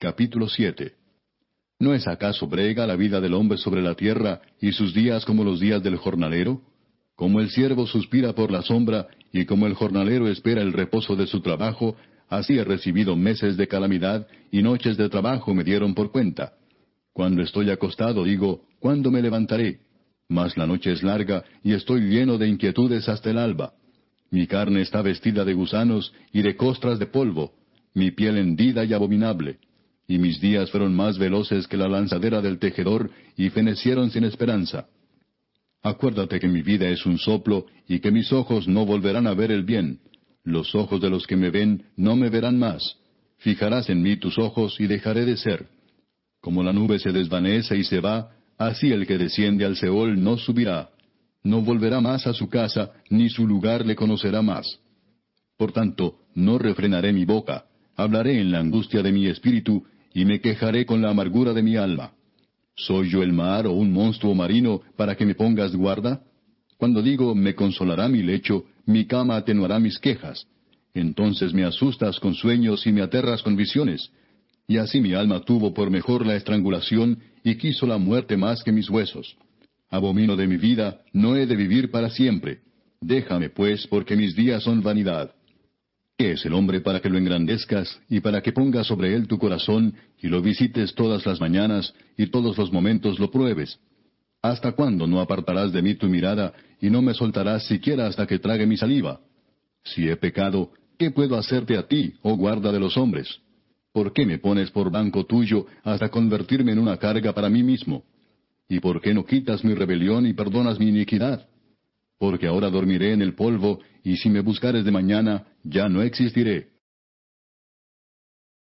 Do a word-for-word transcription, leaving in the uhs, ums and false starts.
Capítulo siete. ¿No es acaso brega la vida del hombre sobre la tierra, y sus días como los días del jornalero? Como el siervo suspira por la sombra, y como el jornalero espera el reposo de su trabajo, así he recibido meses de calamidad, y noches de trabajo me dieron por cuenta. Cuando estoy acostado digo, ¿cuándo me levantaré? Mas la noche es larga, y estoy lleno de inquietudes hasta el alba. Mi carne está vestida de gusanos, y de costras de polvo, mi piel hendida y abominable. Y mis días fueron más veloces que la lanzadera del tejedor, y fenecieron sin esperanza. Acuérdate que mi vida es un soplo, y que mis ojos no volverán a ver el bien. Los ojos de los que me ven no me verán más. Fijarás en mí tus ojos, y dejaré de ser. Como la nube se desvanece y se va, así el que desciende al Seol no subirá. No volverá más a su casa, ni su lugar le conocerá más. Por tanto, no refrenaré mi boca, hablaré en la angustia de mi espíritu, y me quejaré con la amargura de mi alma. ¿Soy yo el mar o un monstruo marino para que me pongas guarda? Cuando digo, me consolará mi lecho, mi cama atenuará mis quejas. Entonces me asustas con sueños y me aterras con visiones. Y así mi alma tuvo por mejor la estrangulación, y quiso la muerte más que mis huesos. Abomino de mi vida, no he de vivir para siempre. Déjame, pues, porque mis días son vanidad. ¿Qué es el hombre para que lo engrandezcas, y para que pongas sobre él tu corazón, y lo visites todas las mañanas, y todos los momentos lo pruebes? ¿Hasta cuándo no apartarás de mí tu mirada, y no me soltarás siquiera hasta que trague mi saliva? Si he pecado, ¿qué puedo hacerte a ti, oh guarda de los hombres? ¿Por qué me pones por banco tuyo, hasta convertirme en una carga para mí mismo? ¿Y por qué no quitas mi rebelión y perdonas mi iniquidad? Porque ahora dormiré en el polvo, y si me buscares de mañana, ya no existiré.